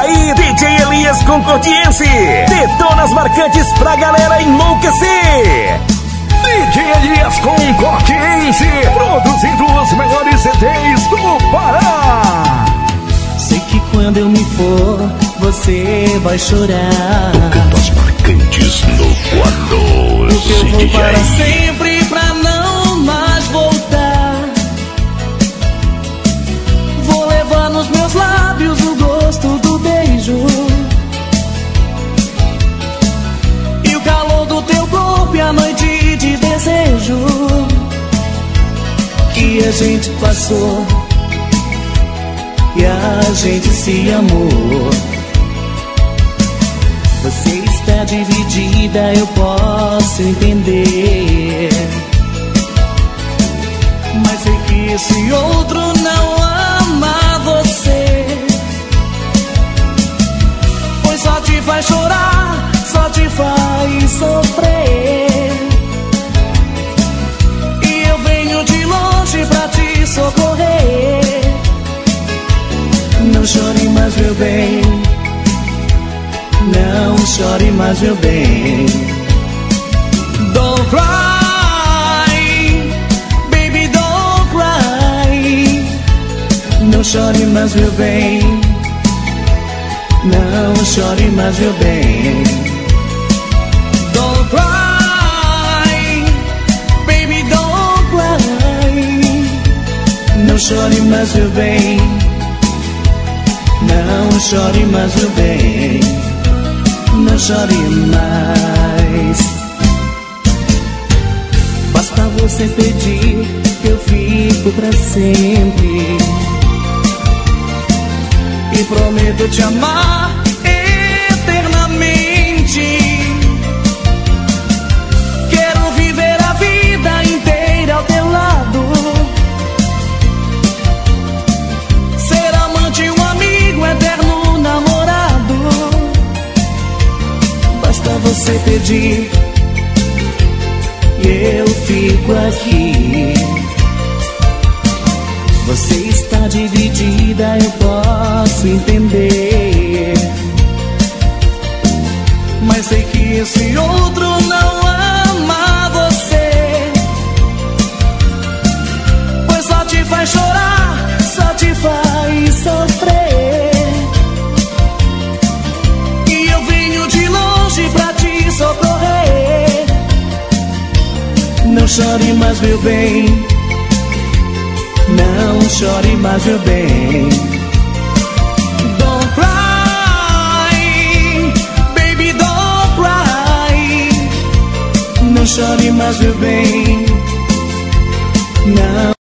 aí, DJ Elias Concordiense. Detona as marcantes pra galera enlouquecer. DJ Elias Concordiense, produzindo os melhores CDs do Pará. Sei que quando eu me for, você vai chorar. Tocando as marcantes no Quadros. Porque eu vou para sempre pra não mais voltar. Vou levar nos meus lábios o gosto do beijo e o calor do teu corpo e a noite de desejo que a gente passou e a gente se amou. Você está dividida, eu posso entender, mas sei que esse outro não ama você, pois só te faz chorar, só te faz sofrer. E eu venho de longe pra te socorrer. Não chore mais, meu bem, não chore mais, meu bem. Don't cry, baby, don't cry. Não chore mais, meu bem, não chore mais, meu bem. Don't cry, baby, don't cry. Não chore mais, meu bem, não chore mais, meu bem. Não chore mais. Basta você pedir que eu fico pra sempre e prometo te amar eternamente. Quero viver a vida inteira ao teu lado, ser amante, um amigo, eterno namorado. Basta você pedir e eu fico aqui. Você está dividida, eu posso entender, mas sei que esse outro não ama você, pois só te faz chorar, só te faz sofrer. E eu venho de longe pra te socorrer. Não chore mais, meu bem, não chore mais, meu bem. Don't cry, baby, don't cry. Não chore mais, meu bem, não.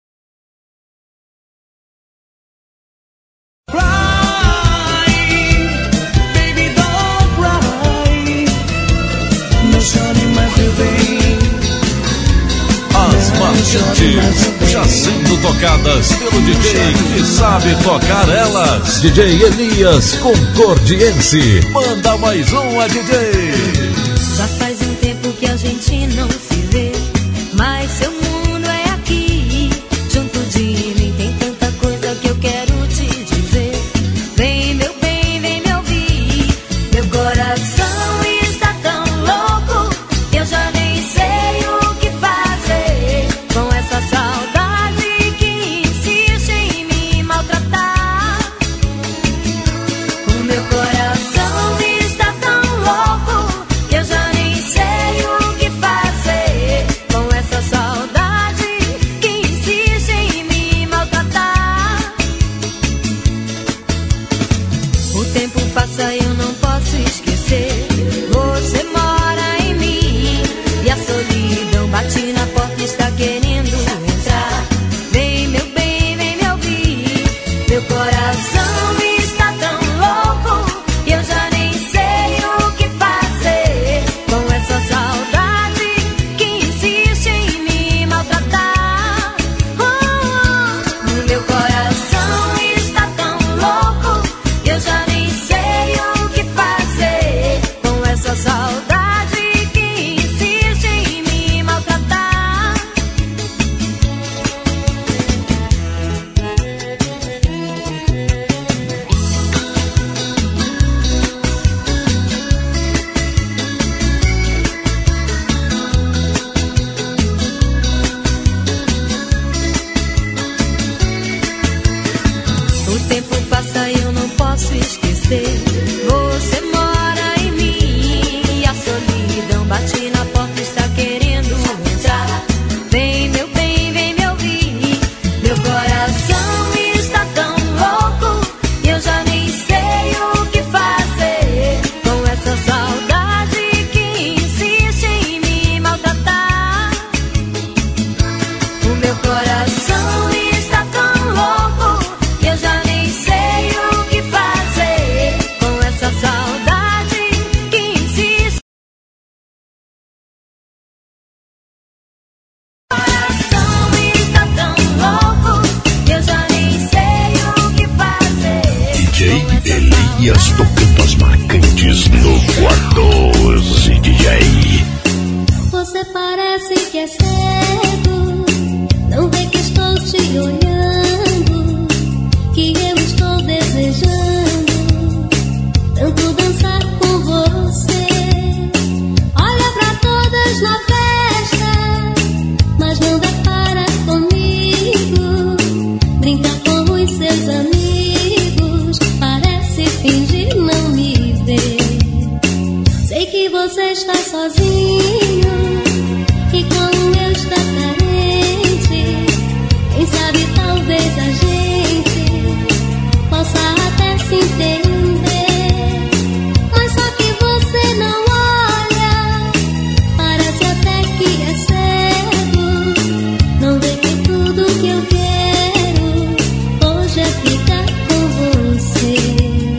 Já sendo tocadas pelo DJ que sabe tocar elas. DJ Elias Concordiense. Manda mais uma, DJ. Já faz um tempo que a gente não se vê, mas seu mundo é aqui, junto de mim. Tem tanta coisa que eu quero te dizer. Vem, meu bem, vem me ouvir. Meu coração está tão louco, eu já nem sei o que fazer com essa saudade que insiste em me maltratar. O meu coração está tão louco, eu já nem sei o que fazer com essa saudade que insiste em me maltratar. O tempo passa e eu não posso esquecer. Você mora em mim e a solidão bate na porta, está querendo entrar. Vem, meu bem, vem me ouvir. Meu coração está tão louco, eu já nem sei o que fazer com essa saudade que insiste em me maltratar. Meu coração está tão louco, eu já nem sei o que fazer com essa saudade que insiste em me maltratar. esquecer. Você mora em mim e a solidão bate na porta, está querendo entrar. Vem meu bem, vem me ouvir. Meu coração está tão louco e eu já nem sei o que fazer com essa saudade que insiste em me maltratar. O meu coração está tão louco e eu já nem sei o que fazer com essa saudade que insiste. O coração está tão louco e eu já nem sei o que fazer. DJ Elias tocando as marcantes no quarto. Esse DJ. Você parece que é cego, não vê que estou te olhando, que eu estou desejando tanto dançar com você. Olha pra todas na festa, mas não depara comigo. Brinca com os seus amigos, parece fingir não me ver. Sei que você está sozinho e como eu está carente. Quem sabe talvez a gente possa até se entender. Mas só que você não olha, parece até que é cego. Não vê que tudo que eu quero hoje é ficar com você.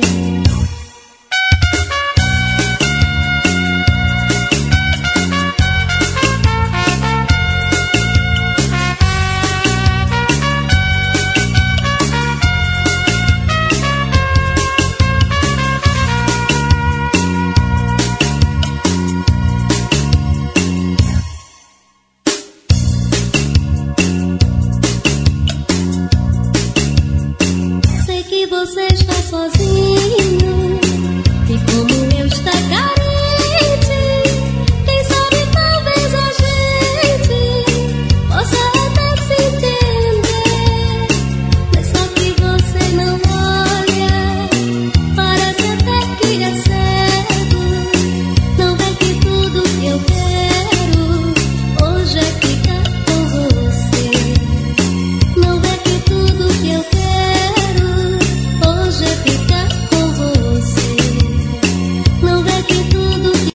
Sei que você está sozinho e como eu está carente. Quem sabe talvez a gente possa até se entender. Mas só que você não olha, parece até que é cego. Não vê que tudo que eu quero hoje é ficar com você. Não vê que tudo que eu quero hoje é ficar com você. Não vê que tudo que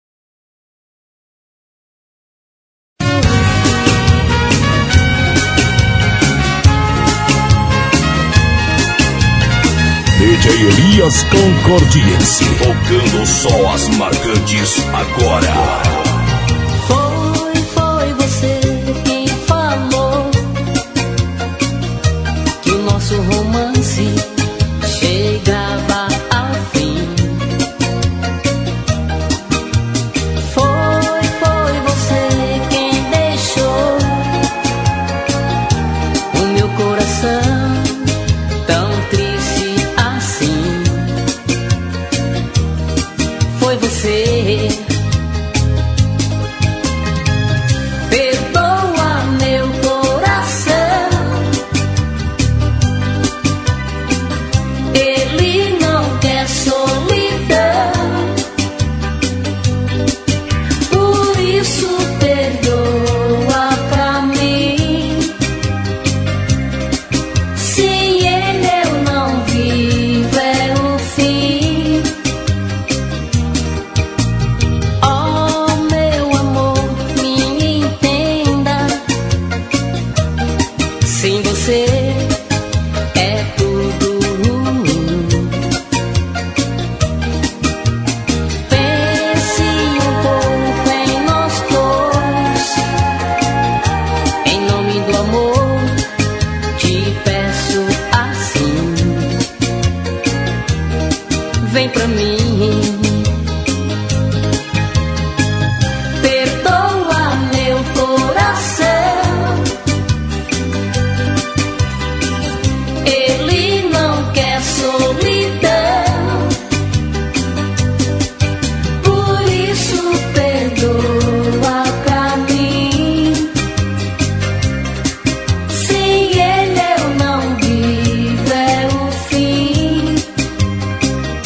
DJ Elias Concordiense. Tocando só as marcantes agora. Foi você quem falou que o nosso romance chegava ao fim. Foi você quem deixou o meu coração tão triste assim. Foi você. Perdoa meu coração, ele não quer solidão. Por isso perdoa pra mim. Sem ele eu não vivo, é o fim. Oh meu amor, me entenda. Sem você é tudo ruim. Pense um pouco em nós dois. Em nome do amor, te peço assim. Vem pra mim. Perdoa meu coração, ele não quer solidão. Por isso perdoa pra mim. Sem ele eu não vivo, é o fim.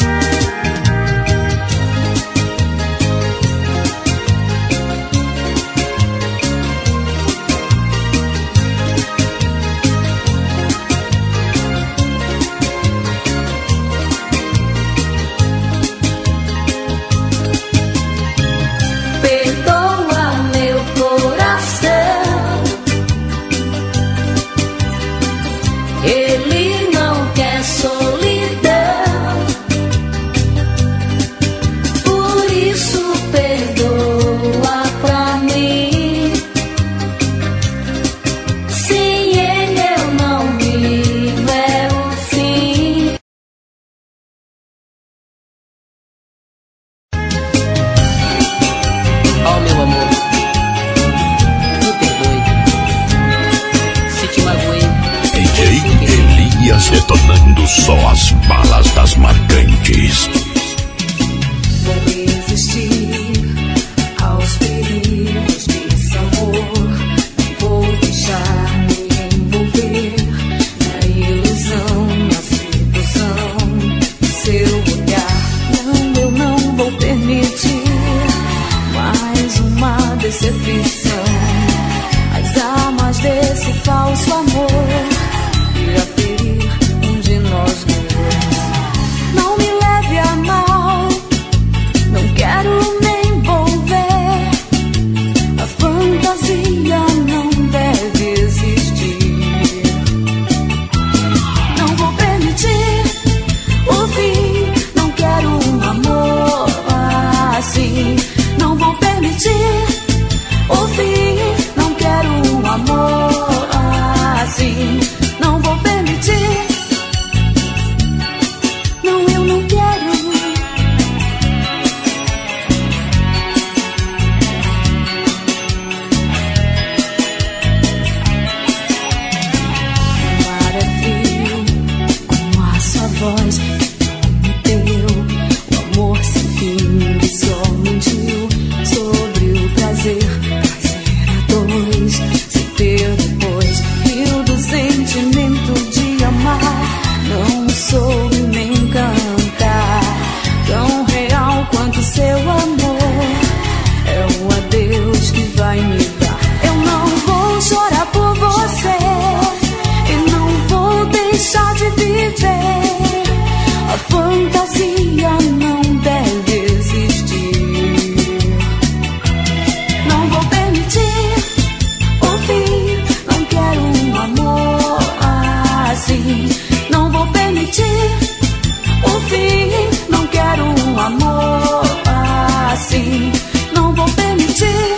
A fantasia não deve existir. Não vou permitir o fim. Não quero um amor assim. Não vou permitir o fim. Não quero um amor assim. Não vou permitir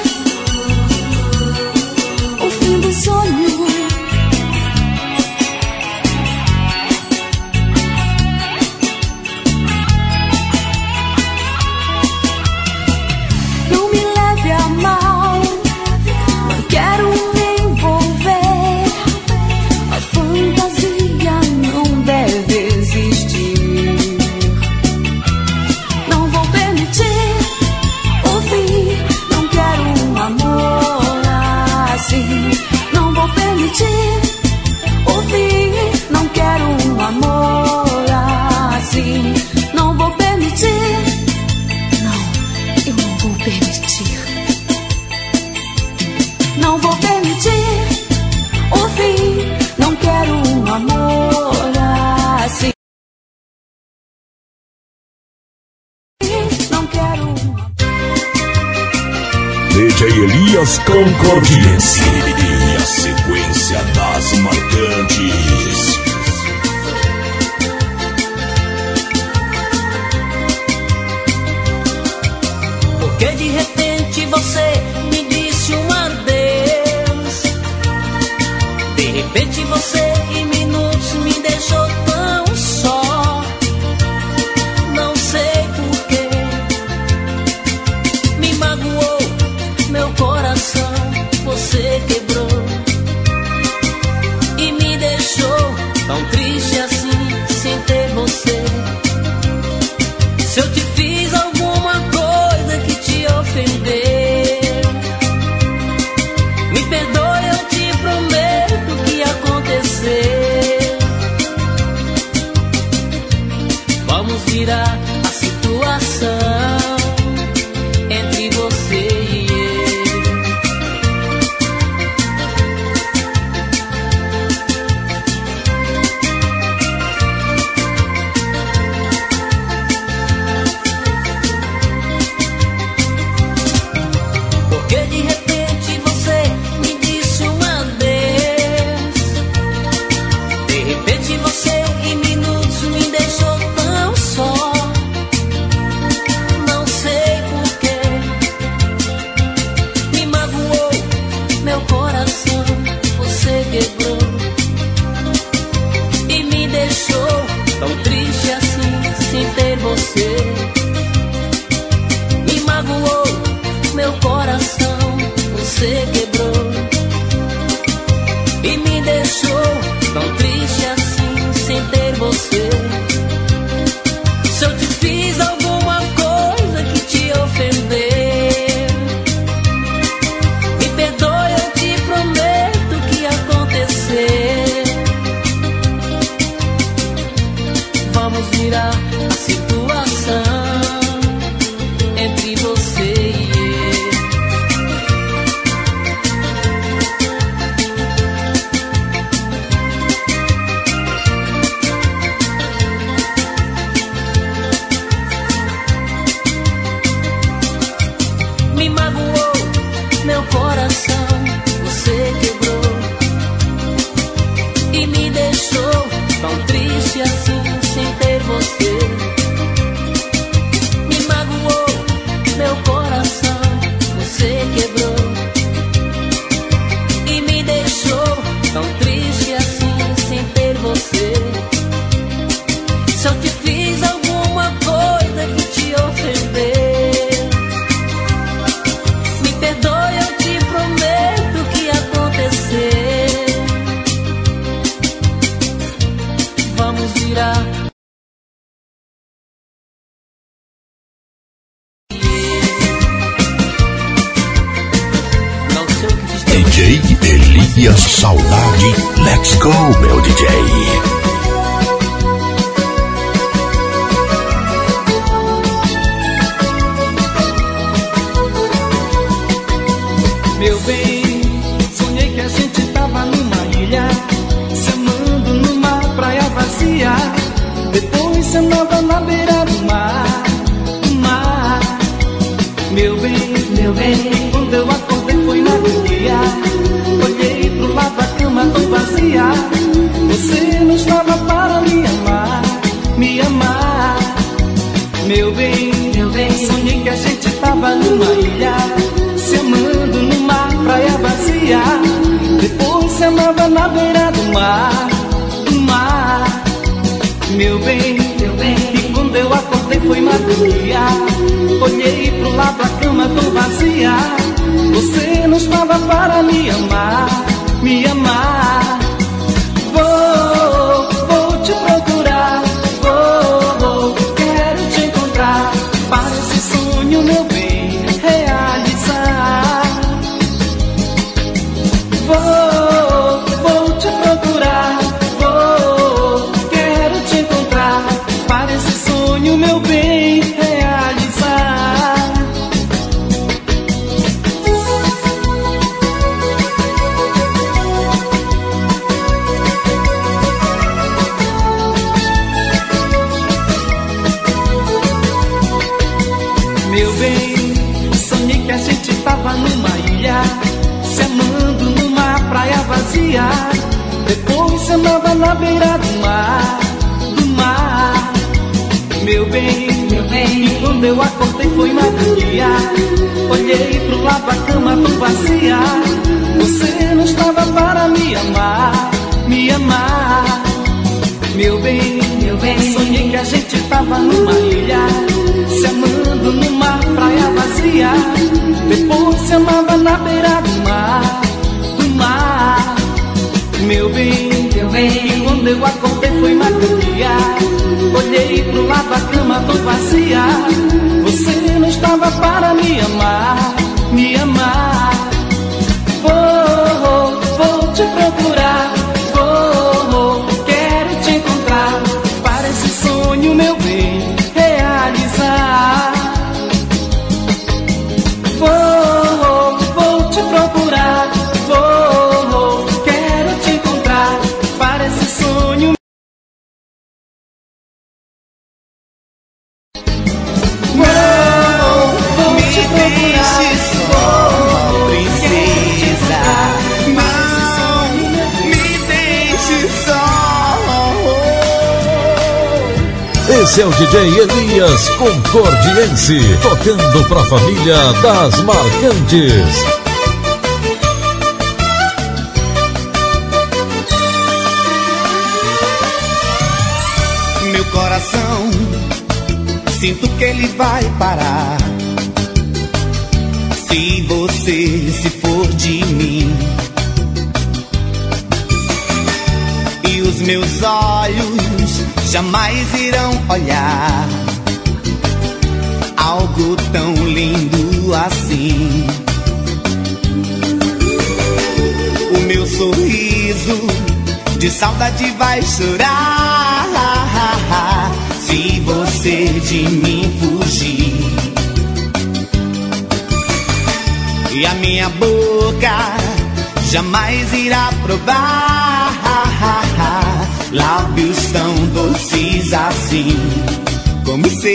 o fim do sonho. Não me leve a mal, não quero me envolver. A fantasia não deve existir. Não vou permitir o fim. Não quero um amor assim. Não vou permitir o fim. Não quero um amor assim. Não vou permitir. Não, eu não vou permitir. Não vou permitir o fim. Não quero um amor assim. Não quero um amor. DJ Elias Concordiense e a sequência das marcantes. Porque de repente você me disse um adeus. De repente você em minutos me deixou tão só. Não sei porquê. Me magoou meu coração. Você quebrou e me deixou tão triste assim, sem ter você. Se eu te fiz alguma coisa que te ofendeu, me perdoe, eu te prometo que aconteceu. Vamos virar a situação entre você e eu. Porque de repente você me disse um adeus. De repente você em minutos me deixou tão só. Não sei porquê. Me magoou meu coração. Você quebrou e me deixou tão triste assim, sem ter você. Me magoou meu coração, você quebrou e me deixou tão triste assim, sem ter você. Se eu te fiz alguma coisa que te ofendeu, me perdoe, eu te prometo que aconteceu. Vamos virar a situação entre você e eu. Me magoou meu coração, você quebrou e me deixou tão triste assim, sem ter você. Me magoou meu coração, você quebrou e me deixou tão triste assim, sem ter você. Se eu te fiz alguma coisa que te ofendeu, me perdoe, eu te prometo que aconteceu. Vamos virar. DJ Elias Saudade, let's go, meu DJ. Meu bem, sonhei que a gente tava numa ilha, se amando numa praia vazia. Depois você não estava na beira do mar, meu bem, e quando eu acordei foi madrugada. Olhei pro lado, a cama tão vazia. Você não estava para me amar, me amar. Vou te procurar, quero te encontrar, para esse sonho, meu bem, realizar. Vou te procurar, quero te encontrar, para esse sonho, meu bem, realizar. Meu bem, sonhei que a gente tava numa ilha, se amando numa praia vazia. Depois se amava na beira do mar, meu bem, e quando eu acordei foi madrugada. Olhei pro lado, a cama tão vazia. Você não estava para me amar, me amar. Meu bem, sonhei que a gente tava numa ilha, se amando numa praia vazia. Depois se amava na beira do mar, meu bem, e quando eu acordei foi madrugada. Olhei pro lado, a cama tão vazia. Você não estava para me amar, me amar. Vou te procurar, quero te encontrar, para esse sonho, meu bem, realizar. Vou te procurar, quero te encontrar, para esse sonho. Esse é o DJ Elias Concordiense, tocando pra família das Marcantes. Meu coração, sinto que ele vai parar se você se for de mim. E os meus olhos jamais irão olhar algo tão lindo assim. O meu sorriso de saudade vai chorar se você de mim fugir. E a minha boca jamais irá provar lábios tão doces assim como seus.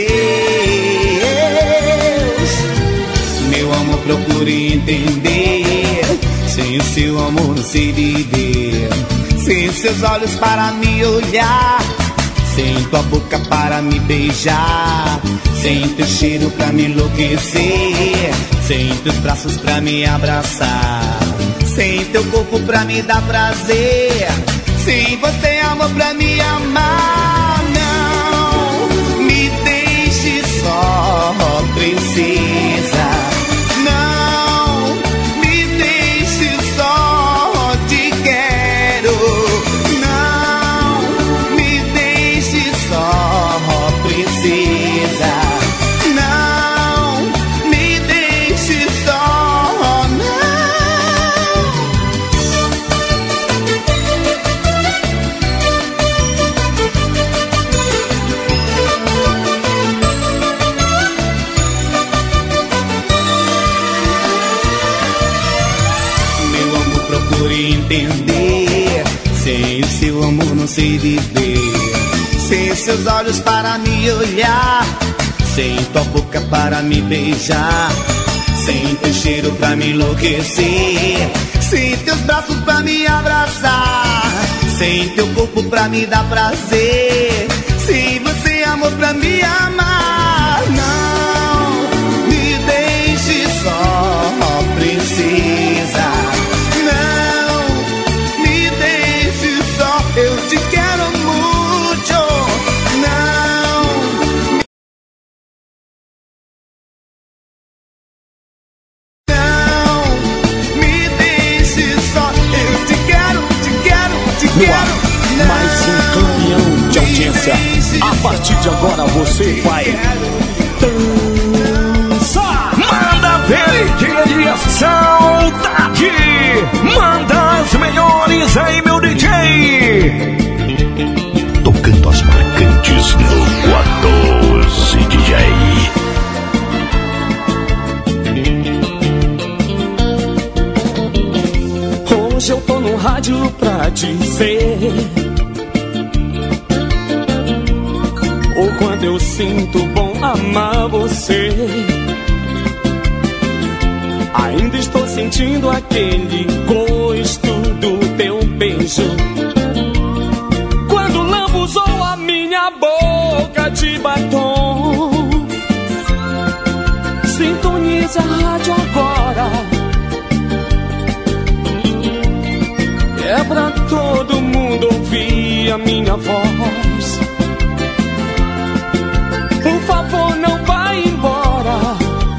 Meu amor, procure entender, sem o seu amor não sei viver. Sem os seus olhos para me olhar, sem tua boca para me beijar, sem teu cheiro pra me enlouquecer, sem teus braços pra me abraçar, sem teu corpo pra me dar prazer, sem você, amor, pra me amar. Não me deixe só, princesa. Não me deixe só, te quero. Não me deixe só, princesa. Não me deixe só, não. Procure entender, sem o seu amor não sei viver. Sem seus olhos para me olhar, sem tua boca para me beijar, sem teu cheiro pra me enlouquecer, sem teus braços pra me abraçar, sem teu corpo pra me dar prazer, sem você, amor, pra me amar. Não me deixe só, princesa. Não me você vai dançar. Manda ver, DJ, saudade. Manda as melhores aí, meu DJ. Tocando as marcantes no 14, DJ. Hoje eu tô no rádio pra dizer o quanto eu sinto bom amar você. Ainda estou sentindo aquele gosto do teu beijo quando lambuzou a minha boca de batom. Sintoniza a rádio agora, é pra todo mundo ouvir a minha voz. Por favor, não vá embora.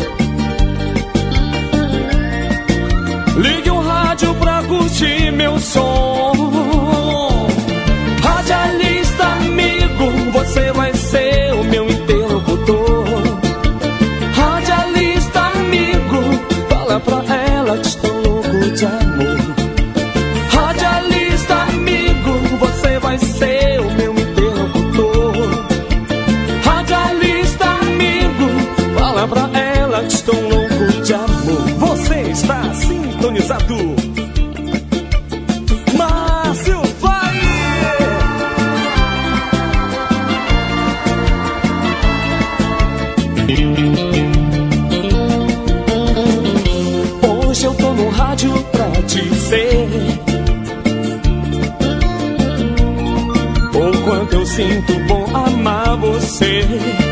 Ligue o rádio pra curtir meu som. Radialista amigo, você vai ser o meu interlocutor. Radialista amigo, fala pra ela que estou louco de amor. Radialista amigo, você vai ser o meu interlocutor. Radialista amigo, fala pra ela que estou louco de amor. Você está sintonizado. Márcio vai! Hoje eu tô no rádio pra dizer o quanto eu sinto bom amar você.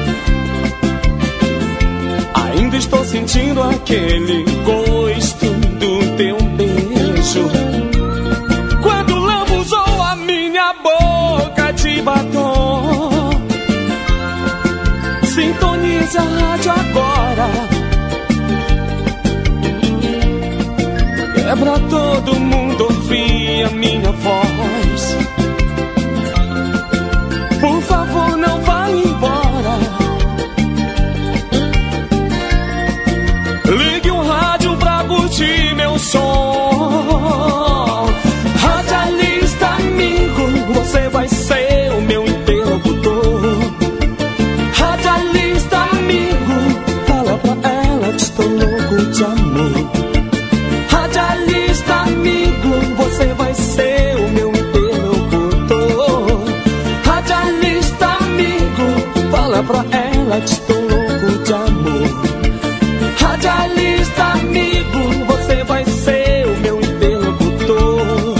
Ainda estou sentindo aquele gosto do teu beijo quando lambuzou a minha boca de batom. Sintonize a rádio agora, é pra todo mundo ouvir a minha voz. Por favor, não vá embora. Ligue o rádio pra curtir meu som. Radialista amigo, você vai ser o meu interlocutor. Radialista amigo, fala pra ela que estou louco de amor. Radialista amigo, você vai ser o meu interlocutor. Radialista amigo, fala pra ela que estou louco de amor. Radialista amigo, você vai ser o meu interlocutor.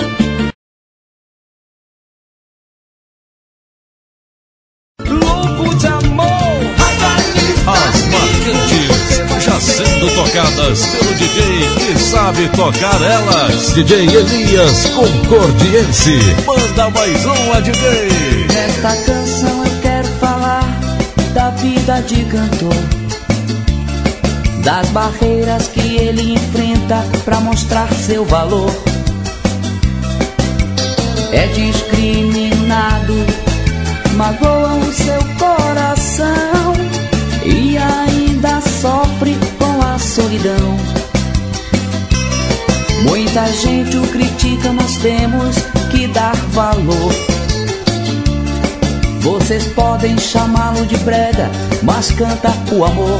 Louco de amor, radialista. As marcantes já sendo tocadas pelo DJ que sabe tocar elas. DJ Elias Concordiense. Manda mais uma, DJ. Nesta canção eu quero falar da vida de cantor, das barreiras que ele enfrenta pra mostrar seu valor. É discriminado, magoam o seu coração e ainda sofre com a solidão. Muita gente o critica, nós temos que dar valor. Vocês podem chamá-lo de brega, mas canta o amor.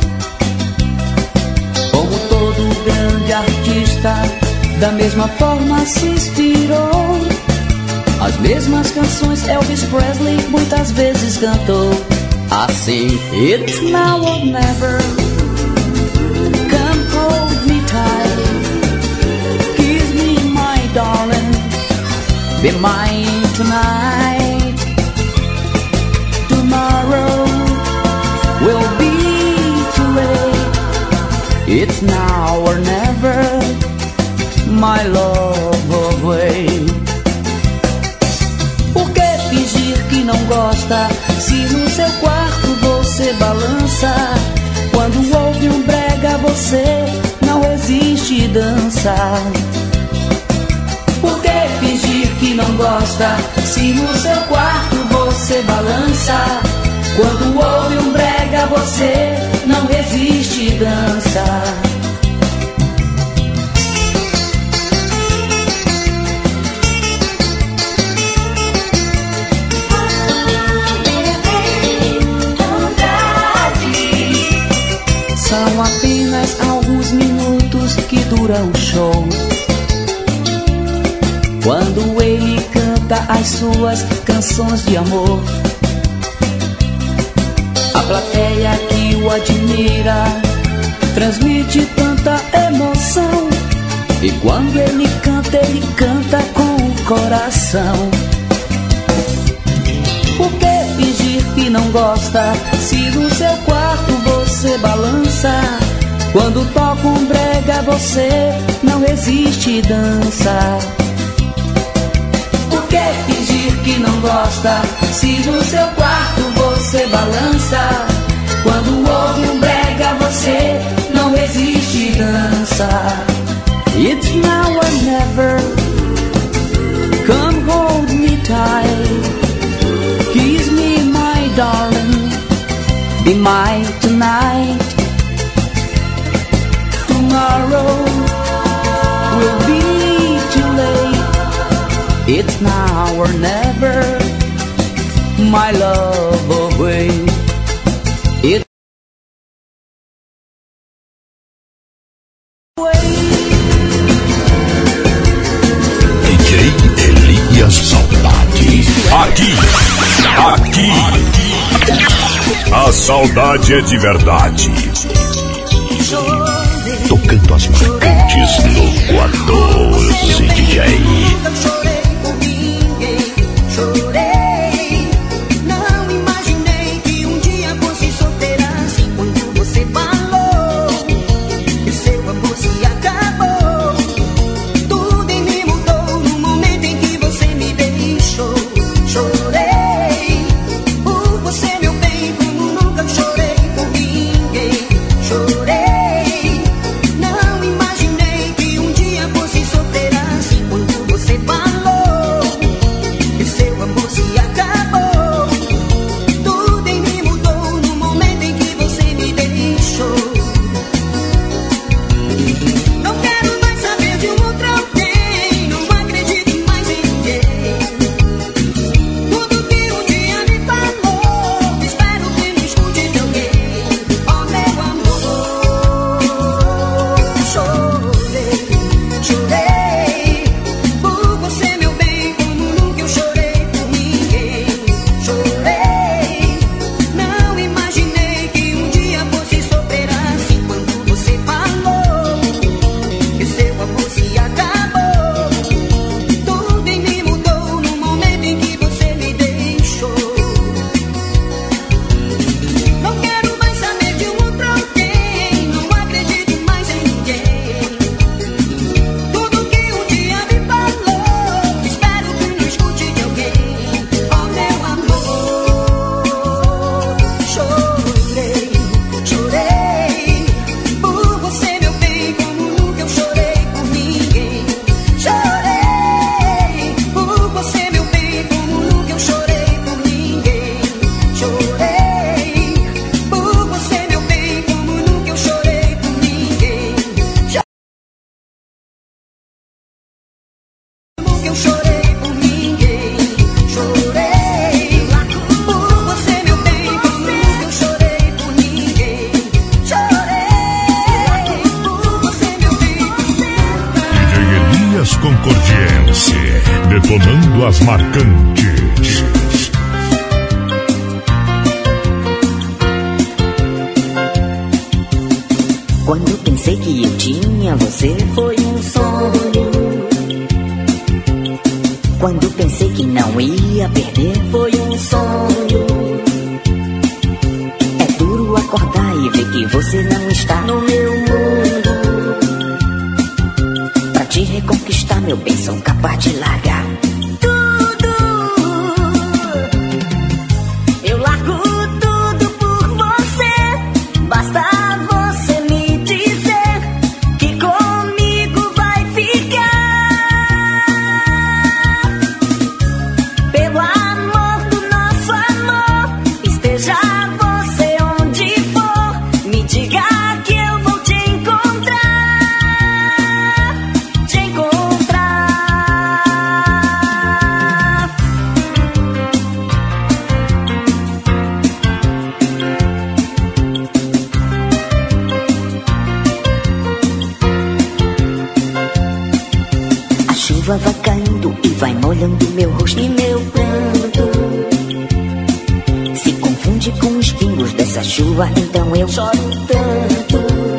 Como todo grande artista, da mesma forma se inspirou. As mesmas canções Elvis Presley muitas vezes cantou. Assim, it's now or never. Come hold me tight, kiss me my darling, be mine tonight. Tomorrow will be too late. It's now or never, my love away. Por que fingir que não gosta, se no seu quarto você balança? Quando ouve um brega você não resiste e dança. Por que fingir que não gosta, se no seu quarto você balança? Quando ouve um brega, você não resiste e dança. São apenas alguns minutos que dura o show. Quando ele canta as suas canções de amor, a plateia que o admira transmite tanta emoção. E quando ele canta com o coração. Por que fingir que não gosta, se no seu quarto você balança? Quando toca um brega, você não resiste e dança. Por que fingir que não gosta, se no seu quarto você balança? Quando ouve um brega, você não resiste e dança. It's now or never, come hold me tight. Kiss me, my darling, be mine tonight. Tomorrow will be too late. It's now or never, my love away. It's DJ Elias Saudade. Aqui, a saudade é de verdade. Tocando as marcantes no 14 DJ. Detonando as marcantes. Quando pensei que eu tinha você, foi um sonho. Quando pensei que não ia perder, foi um sonho. É duro acordar e ver que você não está no meu mundo. Pra te reconquistar, meu bem, sou capaz de largar tudo. Eu largo tudo por você. Basta você me dizer que comigo vai ficar. Pelo amor do nosso amor, esteja vai molhando meu rosto e meu pranto. Se confunde com os pingos dessa chuva, então eu choro tanto.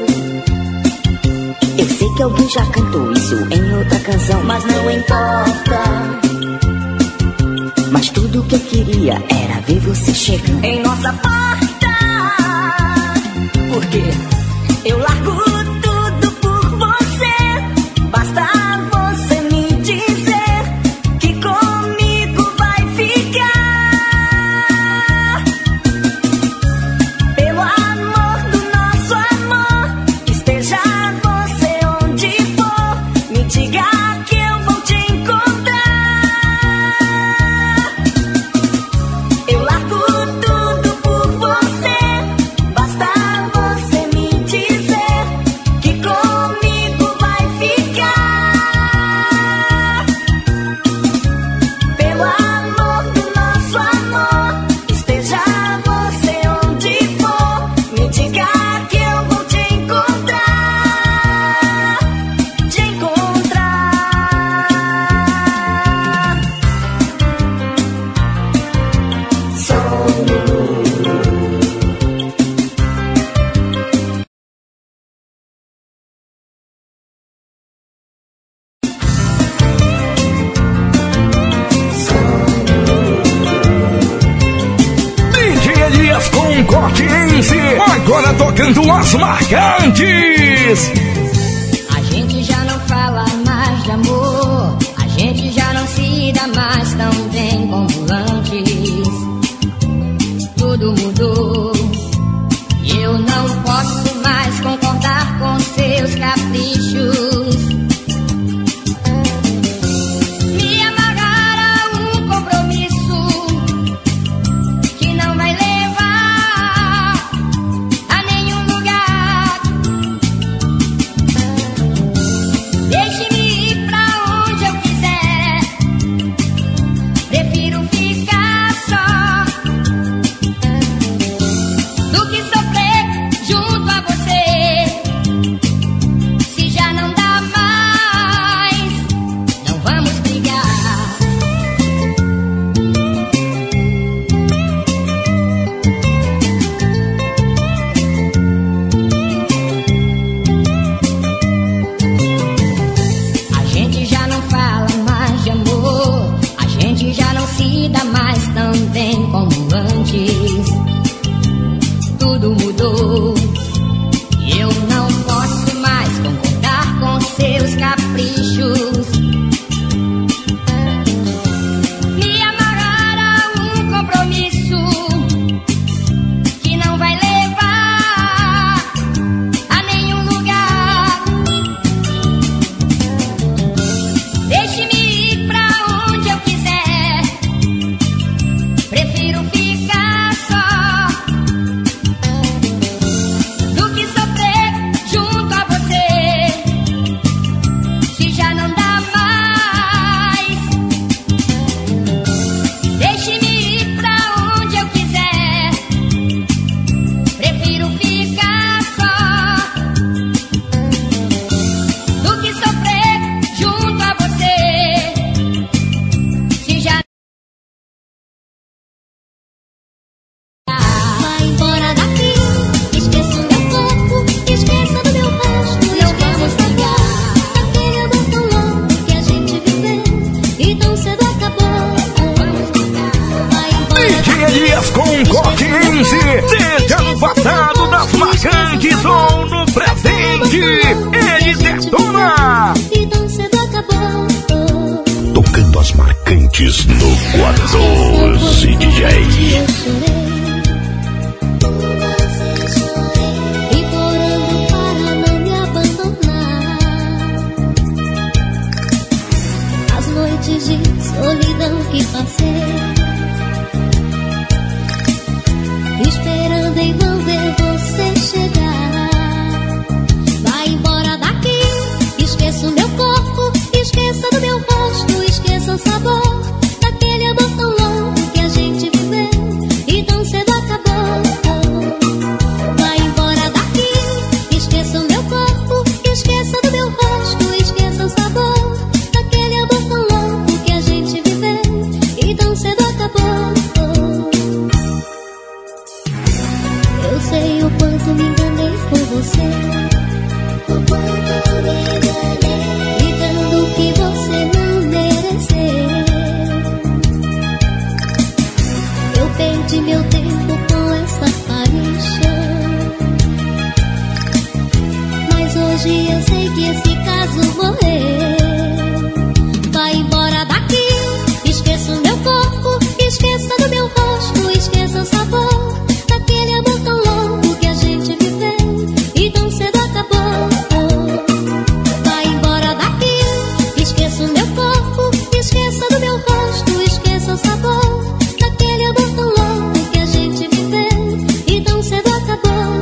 Eu sei que alguém já cantou isso em outra canção, mas não importa. Mas tudo que eu queria era ver você chegando em nossa porta. Porque eu largo tudo por você. Basta você me dizer que comigo vai ficar. Pelo amor do nosso amor, esteja você onde for, me diga que eu vou te encontrar. Eu largo tudo por você. Basta você me dizer que comigo vai ficar. Pelo amor do nosso amor, esteja você onde for, me diga que eu vou te encontrar. Te encontrar. DJ Elias com Cortiense, agora tocando as marcantes. A gente já não fala mais de amor, a gente já não se dá mais tão bem como antes. Tudo mudou e eu não posso mais concordar com seus caprichos. Me amarrar a um compromisso que não vai levar a nenhum lugar. Deixe-me ir pra onde eu quiser, prefiro ficar só do que sofrer junto a você. Se já não dá mais, não vamos brigar. A gente já não fala mais de amor, a gente já não se dá mais tão bem como antes. Tudo mudou e eu não posso mais concordar com seus caprichos. Me amarrar a um compromisso que não vai levar a nenhum lugar. Deixe-me ir pra onde eu quiser, prefiro ficar só do que sofrer junto a você. Se já não dá mais, deixe-me ir pra onde eu quiser, prefiro ficar só do que sofrer junto a você. Se já Vai embora daqui, esqueça o meu corpo, esqueça do meu rosto, não vamos brigar. Aquele amor tão louco que a gente viveu e tão cedo acabou. Vamos brigar. Vai embora DJ Elias com Cortiense, seja no passado das marcantes ou no presente, ele detona. e tão cedo acabou. Tocando as marcantes no 14 DJ. Eu chorei, implorando para não me abandonar. As noites de solidão que passei, esperando em vão ver você chegar. Vai embora daqui, esqueça o meu corpo, esqueça do meu rosto, esqueça o sabor daquele amor tão louco que a gente viveu e tão quanto me enganei por você. O quanto me enganei, gritando que você não mereceu. Eu perdi meu tempo com essa paixão, mas hoje eu sei que esse caso morreu. Vai embora daqui, esqueça o meu corpo, esqueça do meu rosto, esqueça o sabor daquele amor tão longo que a gente viveu e tão cedo acabou. Vai embora daqui, esqueça o meu corpo, esqueça do meu rosto, esqueça o sabor daquele amor tão longo que a gente viveu e tão cedo acabou.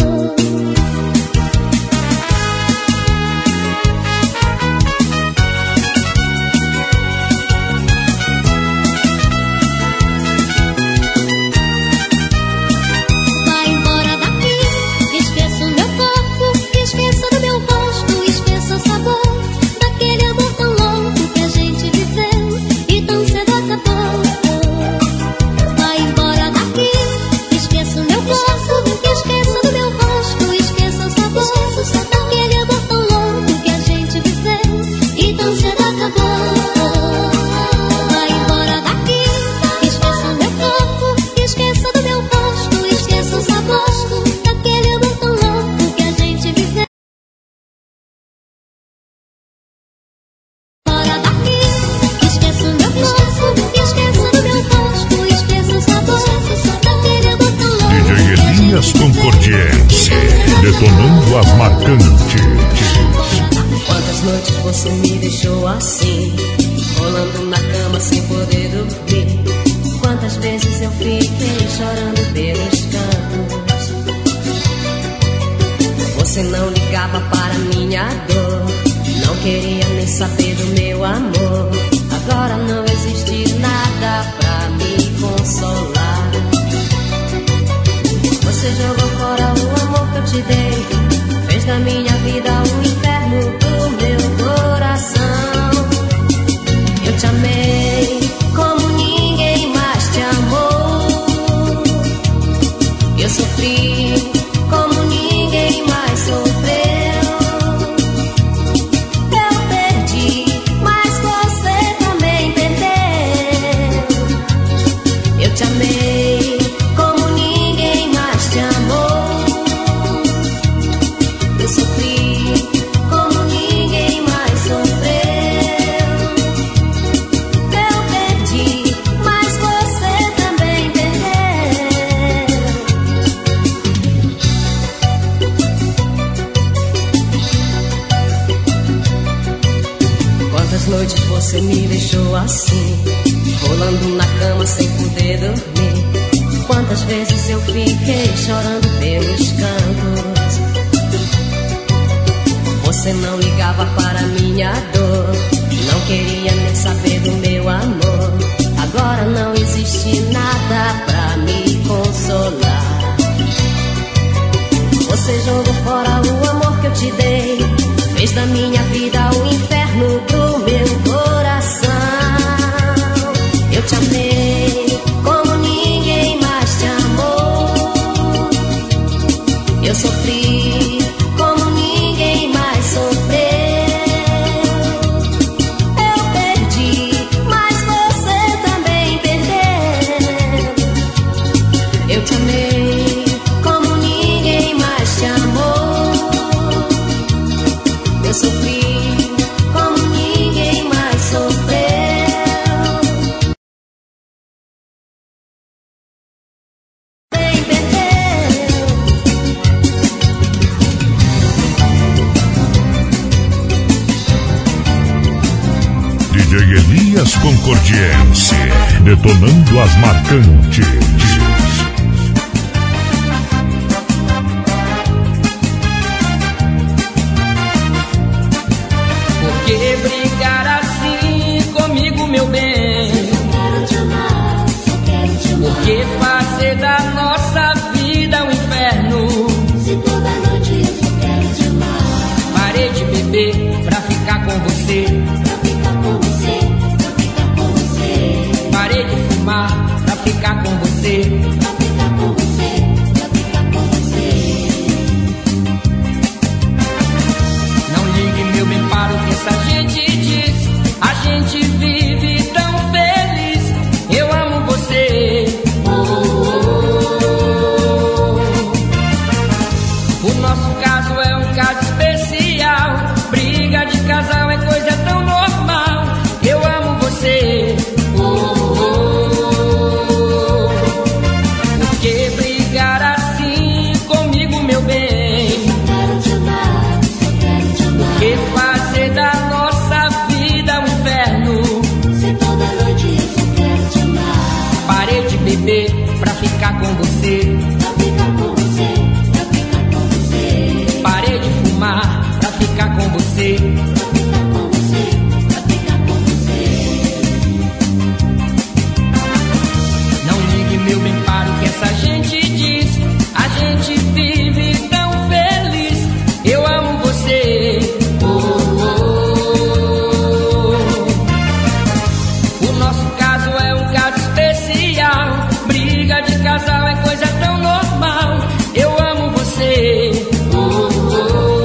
Vai embora daqui, esqueça o meu corpo, esqueça do meu rosto, esqueça o sabor daquele amor tão longo que a gente viveu e tão cedo acabou. Vai embora daqui, esqueça o meu corpo, esqueça do meu rosto, esqueça o sabor daquele amor tão longo que a gente viveu e tão cedo acabou. Vai embora daqui, esqueça o meu corpo, esqueça do meu rosto, esqueça o sabor daquele amor tão louco que a gente viveu. Fora daqui, esqueça o meu corpo, esqueça do meu rosto, esqueça o sabor daquele amor tão louco. DJ Elias Concordiense, detonando as marcantes. Quantas noites você me deixou assim, rolando na cama sem poder dormir? Quantas vezes eu fiquei chorando pelos cantos? Você não ligava para minha dor, não queria nem saber do meu amor. Agora não existe nada pra me consolar. Você jogou fora o amor que eu te dei, fez da minha vida um inferno do meu coração. Eu te amei como ninguém mais te amou. Eu sofri como ninguém mais sofreu. Eu perdi, mas você também perdeu. Eu te amei como ninguém mais te amou. Eu sofri como ninguém mais sofreu. Eu perdi, mas você também perdeu. Quantas noites você me deixou assim, rolando na cama sem poder dormir? Quantas vezes eu fiquei chorando pelos cantos? Você não ligava para minha dor, não queria nem saber do meu amor. Agora não existe nada pra me consolar. Você jogou fora o amor que eu te dei, fez da minha vida o inferno do meu coração. Eu te amei como ninguém mais te amou. Eu sofri como ninguém mais sofreu. Eu perdi, mas você também perdeu. Eu te amei como ninguém mais te amou. Eu sofri como ninguém mais sofreu. Bem perdeu. DJ Elias Concordiense, detonando as marcantes. Por que brigar assim comigo, meu bem? Quero te amar, só quero te amar. Por que fazer da nossa vida um inferno? Se toda noite eu só quero te amar. Parei de beber pra ficar com você. Pra ficar com você, pra ficar com você. Parei de fumar pra ficar com você. meu bem. Quero te amar, só quero te amar. O que fazer da nossa vida um inferno? Se toda noite eu só quero te amar. Parei de beber pra ficar com você. Pra ficar com você, pra ficar com você. Parei de fumar pra ficar com você. Pra ficar com você, pra ficar com você. Não ligue, meu bem, para o que essa gente diz. A gente vive tão feliz. Eu amo você. Oh, oh, oh. O nosso caso é um caso especial. Briga de casal é coisa tão normal. Eu amo você. Oh, oh, oh.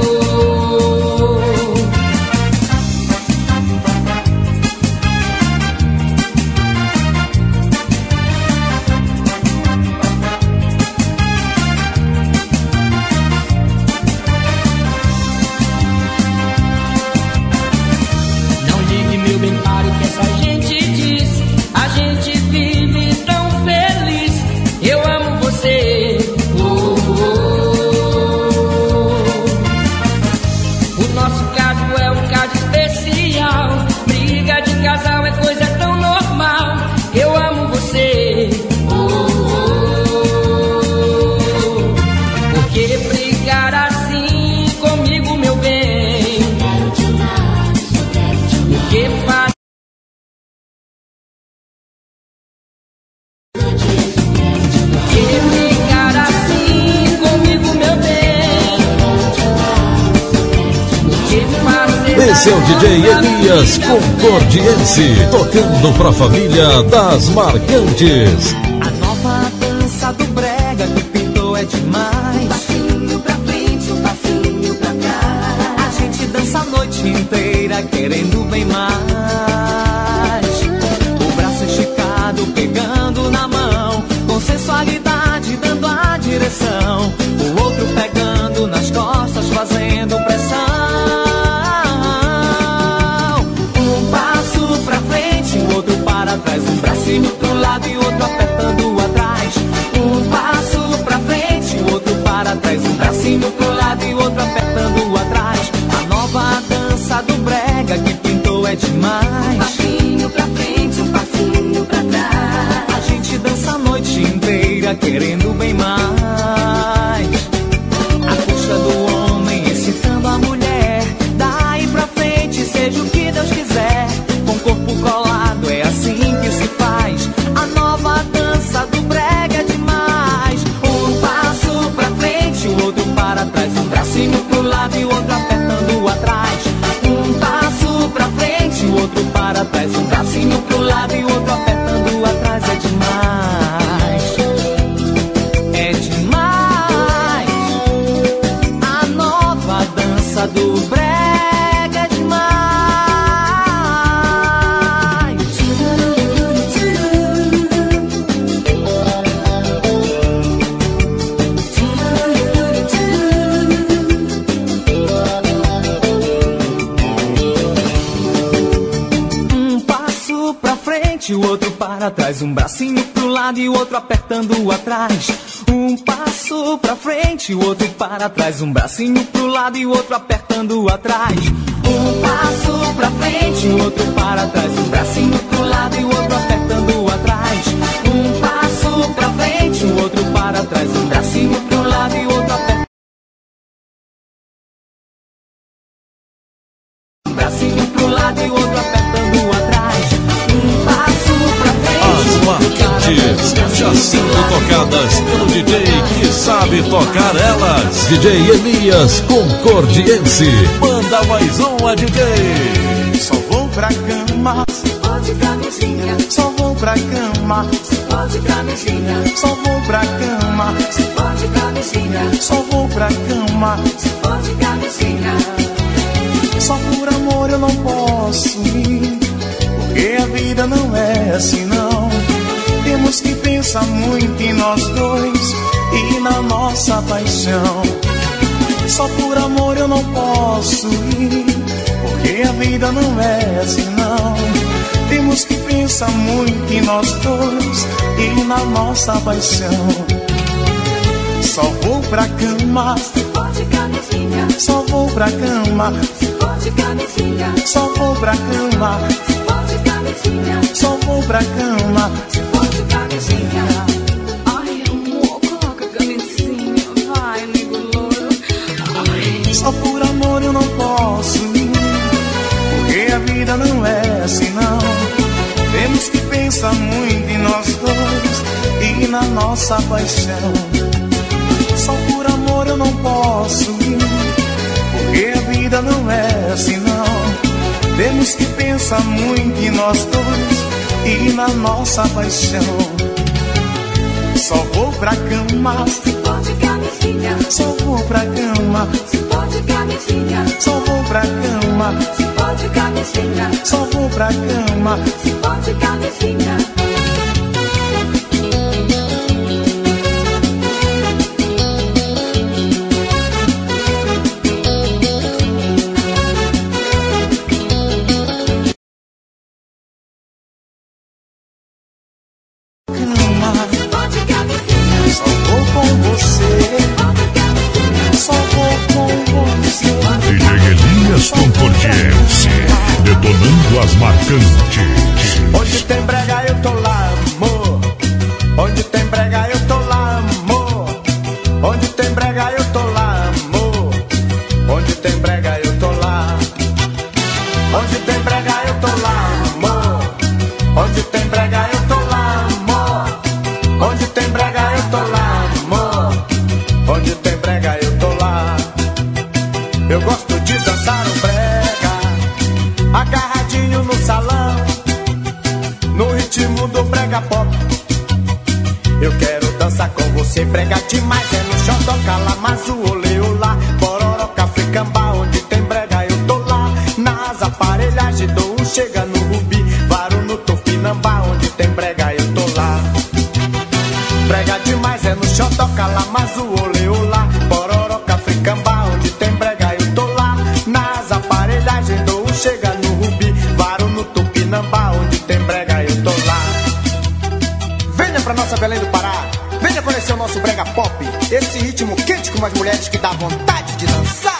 Não ligue, meu bem, para o que essa gente diz. A gente vive tão feliz. Eu amo você. Oh, oh, oh. O nosso caso é um caso especial. Briga de casal é coisa tão normal. Eu amo você. Oh, oh, oh. Por que brigar assim comigo, meu bem? Quero te amar, só quero te amar. O que faz? Por que brigar assim comigo, meu bem? O que fazer? Esse é o DJ Elias Concordiense, tocando pra família das marcantes. A nova dança do brega que pintou é demais. Passinho pra frente, um passinho pra trás. A gente dança a noite inteira querendo bem mais. O braço esticado pegando na mão, com sensualidade dando a direção. O outro pegando nas costas fazendo pressão. Um passo pra frente, o outro para trás. Um bracinho pro lado e outro apertando atrás. Um passo pra frente, o outro para trás. Um bracinho pro lado e outro apertando atrás. A nova dança do brega que pintou é demais. Passinho pra frente, um passinho pra trás. A gente dança a noite inteira querendo bem mais. A custa do homem excitando a mulher. Daí pra frente, seja o que Deus quiser. Com o corpo colado, é assim que se faz. A nova dança do brega é demais. Um passo pra frente, o outro para trás. Um bracinho pro lado e o outro apertando atrás. Um passo pra frente, o outro para trás. Um bracinho pro lado e o outro apertando atrás. É demais. É demais. A nova dança do brega é demais. Um passo pra frente, o outro para trás. Um bracinho pro lado e o outro apertando atrás. Um passo pra frente, o outro para trás. Um bracinho pro lado e o outro apertando atrás. Um passo pra frente, o outro para trás. Um bracinho pro lado e o outro apertando atrás. Um passo pra frente, o outro para trás. Um bracinho pro lado e o outro apertando. Um bracinho pro lado e o outro apertando atrás. Um passo pra frente. As marcantes já sendo tocadas pelo DJ que sabe tocar elas. DJ Elias Concordiense. Manda mais uma, DJ. Só vou pra cama, Se pode camisinha, só vou pra cama, se pode camisinha, só vou pra cama, se pode camisinha, só vou pra cama. se pode camisinha. Só por amor eu não posso ir, porque a vida não é assim não. Temos que pensar muito em nós dois e na nossa paixão. Só por amor eu não posso ir, porque a vida não é assim não. Temos que pensar muito em nós dois e na nossa paixão. Só vou pra cama se for de camisinha. Só vou pra cama se for de camisinha. Só vou pra cama se for de camisinha. Só vou pra cama se for de camisinha. Ai, amor, coloca a camisinha. Vai, nego louro. Ai. Só por amor eu não posso ir, porque a vida não é assim não. Temos que pensar muito em nós dois e na nossa paixão. Só por amor eu não posso ir, porque a vida não é assim não. Temos que pensar muito em nós dois e na nossa paixão. Só vou pra cama se for de camisinha. Só vou pra cama se for de camisinha. Só vou pra cama se for de camisinha. Só vou pra cama se for de camisinha. Concordiense, detonando as marcantes. Onde tem brega eu tô lá, amor. Onde tem brega eu tô lá, amor. Onde tem brega eu tô lá, amor. Onde tem brega eu tô lá. Onde tem brega eu tô lá, amor. Onde tem brega eu tô lá, amor. Onde tem brega eu tô lá, amor. Onde tem brega eu tô lá. Eu gosto de dançar um brega, agarradinho no salão, no ritmo do brega pop. Eu quero dançar com você, brega demais, é no chão, toca lá, mas o olê, olá, pororoca, fricambá, onde tem brega eu tô lá. Nas aparelhagens do chega no rubi, varo no tupinambá, onde tem brega eu tô lá. Brega demais, é no chão, toca lá, mas o olê, olá, pororoca, fricambá, onde tem brega eu tô lá. Nas aparelhagens do chega no rubi, varo no tupinambá, onde tem brega eu tô lá. Venha pra nossa Belém do Pará, venha conhecer o nosso brega pop, esse ritmo quente com umas mulheres que dá vontade de dançar.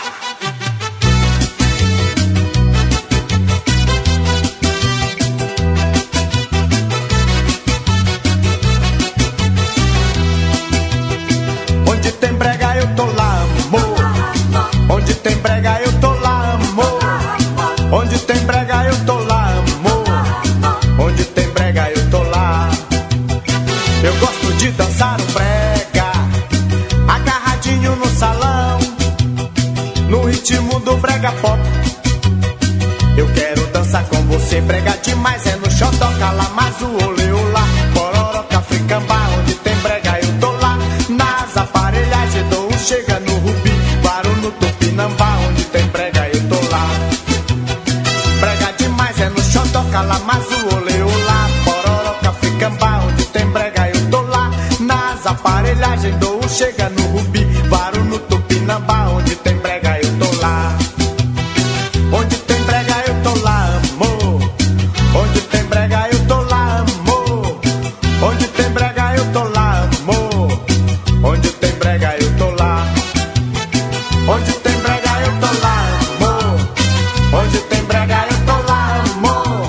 Onde tem brega eu tô lá, amor. Onde tem brega eu tô lá, amor. Onde tem brega eu tô lá, amor. Onde tem brega eu tô lá. Eu gosto de dançar um brega, agarradinho no salão, no ritmo do brega pop. Eu quero dançar com você, brega demais, é no chão, toca lá, mas o olê, olá, pororoca, fricambá, onde tem brega eu tô lá. Nas aparelhagens do chega no rubi, varo no tupinambá, onde tem brega eu tô lá. Brega demais, é no chão, toca lá, mas o olê, olá, pororoca, fricambá, onde tem brega eu tô lá. Nas aparelhagens do chega no rubi, varo no tupinambá, onde tem brega eu tô lá. Onde tem brega eu tô lá, amor. Onde tem brega eu tô lá, amor. Onde tem brega eu tô lá, amor. Onde tem brega eu tô lá. Onde tem brega eu tô lá, amor. Onde tem brega eu tô lá, amor.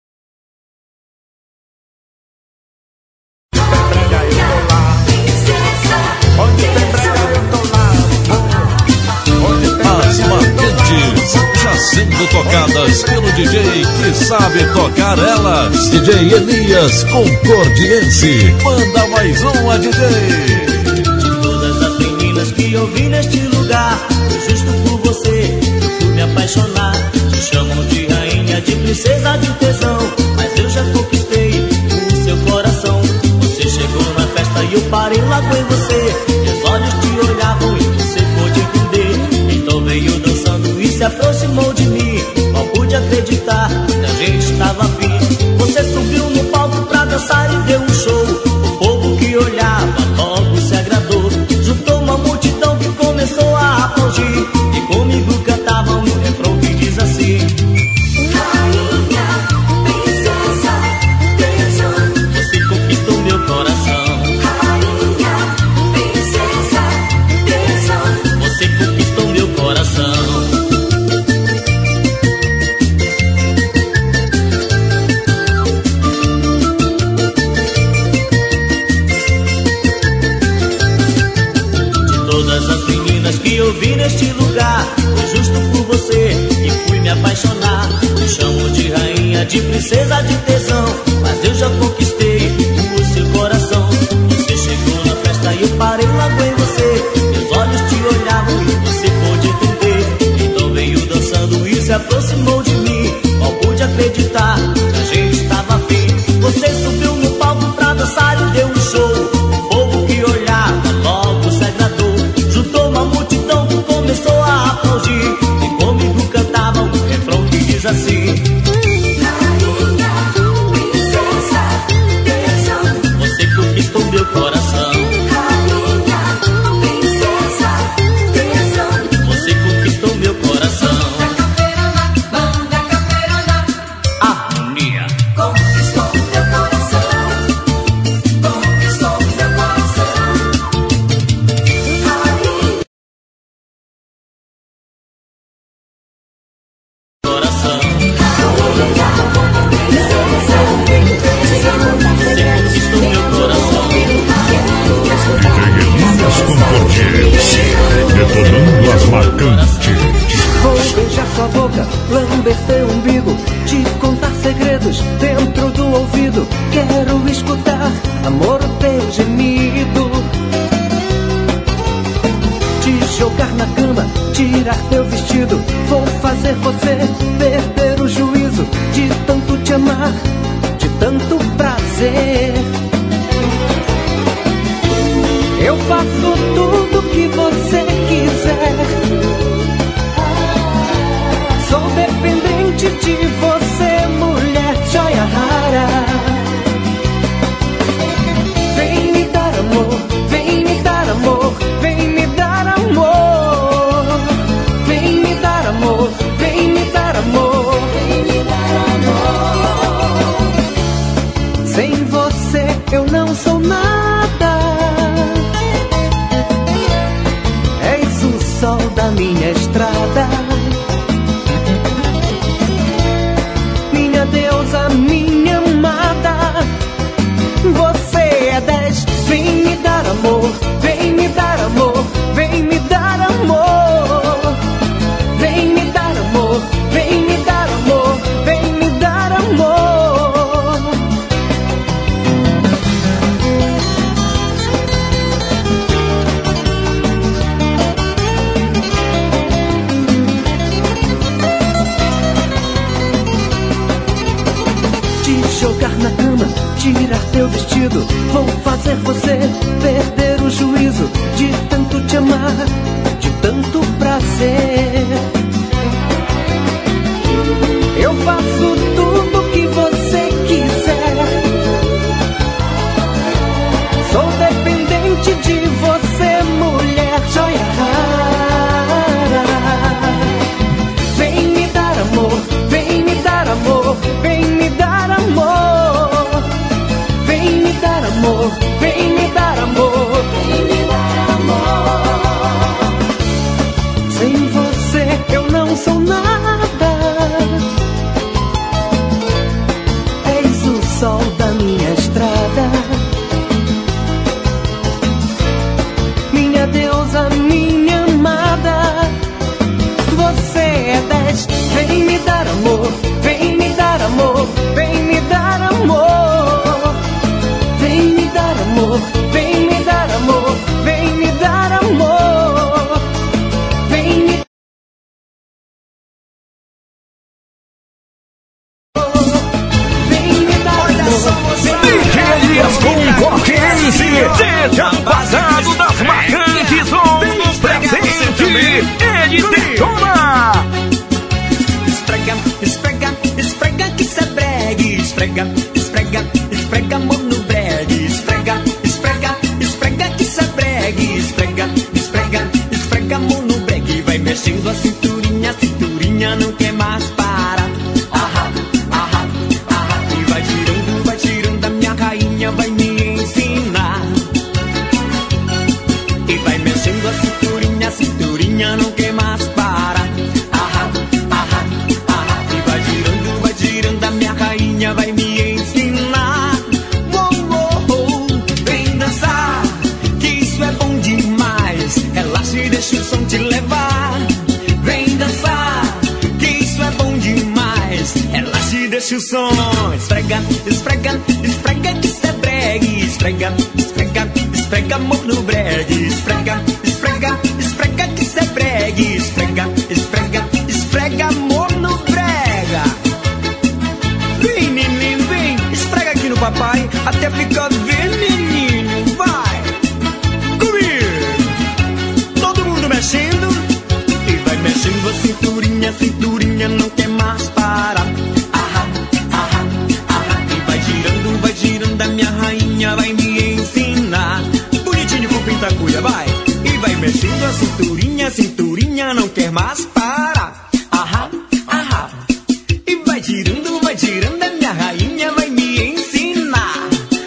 Tem brega eu tô lá. Onde tem brega eu tô lá, amor. Onde tem As marcantes já sendo tocadas pelo DJ que sabe tocar elas. DJ Elias Concordiense. Manda mais uma, DJ. Todas as meninas que eu vi neste lugar, justo por você, eu fui me apaixonar. Te chamam de rainha, de princesa, de tesão, mas eu já conquistei o seu coração. Você chegou na festa e eu parei logo em você. Meus olhos te olhavam e você pôde entender. Então veio dançando e se aproximou de mim. Não pude acreditar que a gente estava afim. Você subiu no palco pra dançar e deu um show. O povo que olhava logo se agradou. Juntou uma multidão que começou meninas que eu vi neste lugar. Foi justo por você e fui me apaixonar. Me chamo de rainha, de princesa, de tesão, mas eu já conquistei o seu coração. Você chegou na festa e eu parei logo em você. Meus olhos te olhavam e você pôde entender. Então veio dançando e se aproximou de mim. Mal pude acreditar que a gente estava afim. Você subiu no palco pra dançar e deu um show. O povo que olhava logo se agradou. Juntou uma multidão que começou a aplaudir. E comigo cantava um refrão que diz assim: você conquistou meu coração. Você conquistou meu coração. Harmonia. Conquistou meu coração. Conquistou meu coração. Detonando as marcantes. Vou beijar sua boca, lamber seu umbigo, te contar segredos dentro do ouvido. Quero escutar, amor, teu gemido. Te jogar na cama, tirar teu vestido. Vou fazer você perder o juízo de tanto te amar, de tanto prazer. Eu faço tudo que você quiser. Sou dependente de você, mulher joia rara. Vem me dar amor, vem me dar amor, vem me dar amor. Vem me dar amor, vem me dar amor, vem me dar amor. Sem você eu não sou nada. És o sol da minha estrada. Minha deusa, minha amada. Você é 10. Vem me dar amor, vem me dar amor, vem me dar amor. Vem me dar amor, vem me dar amor, vem me dar amor. Te jogar na cama, tirar teu vestido. Vou fazer você perder o juízo de tanto te amar, de tanto prazer. Eu faço tudo que você quiser. Sou dependente de você, mulher joia rara. Vem me dar amor, vem me dar amor, vem me dar amor. Vem me dar amor, vem me dar amor, vem me dar amor. Sem você eu não sou nada. És o sol da minha estrada. Minha deusa, minha amada. Você é 10. Vem me dar amor, vem me dar amor, vem me dar amor. Vem me dar amor, vem me dar amor, vem me dar amor. Vem me Elias com Corquense, seja passado das marcantes ondas presente, ele detona. Esfrega, esfrega, esfrega que cê bregue. Esfrega, esfrega, esfrega amor no bregue. Esfrega, esfrega, esfrega que cê bregue. Esfrega, esfrega, esfrega amor no bregue. Vai mexendo a cinturinha não quer mais parar. Ahá, ahá, ahá. E vai tirando a minha rainha, vai me ensinar. E vai mexendo a cinturinha não quer mais parar. Ahá, ahá, ahá. E vai girando a minha rainha, vai me ensinar. Vem dançar, que isso é bom demais. Relaxa e deixa o som som te levar. Vem dançar, que isso é bom demais. Relaxa e deixa o som. Esfrega, esfrega, esfrega que isso é bregue. Esfrega, esfrega, esfrega amor no bregue. Esfrega, esfrega, esfrega que isso é bregue. Esfrega, esfrega, esfrega amor no brega. Vem, menino, vem, esfrega aqui no papai até ficar vermelhinho. Vai, comigo. Todo mundo mexendo e vai mexendo a cinturinha, cinturinha não quer mais parar. Vai girando, a minha rainha vai me ensinar. Bonitinho com pintacuia, vai. E vai mexendo a cinturinha, cinturinha não quer mais parar. E vai girando, a minha rainha vai me ensinar.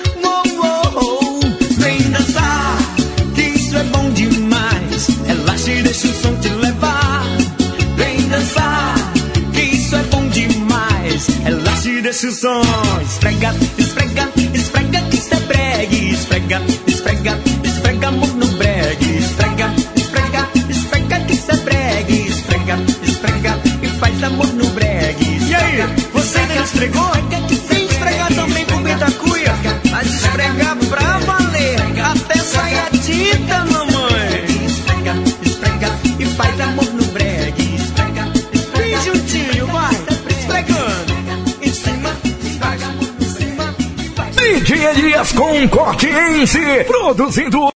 Vem dançar, que isso é bom demais. Relaxa e deixa o som te levar. Vem dançar, que isso é bom demais. Relaxa e deixa o som. Esfrega, esfrega, esfrega que isso é bregue. Esfrega, esfrega, esfrega amor no bregue. Esfrega, esfrega, esfrega que isso é bregue. Esfrega, esfrega e faz amor no bregue. E aí, você ainda não esfregou? Vem esfregar também com pintacuia. Mas esfregar pra valer, até sair a tinta, mamãe. Esfrega, esfrega e faz amor no bregue. Esfrega, esfrega, bem juntinho, vai, esfregando. Em cima, esfrega amor em cima. DJ Elias Concordiense, produzindo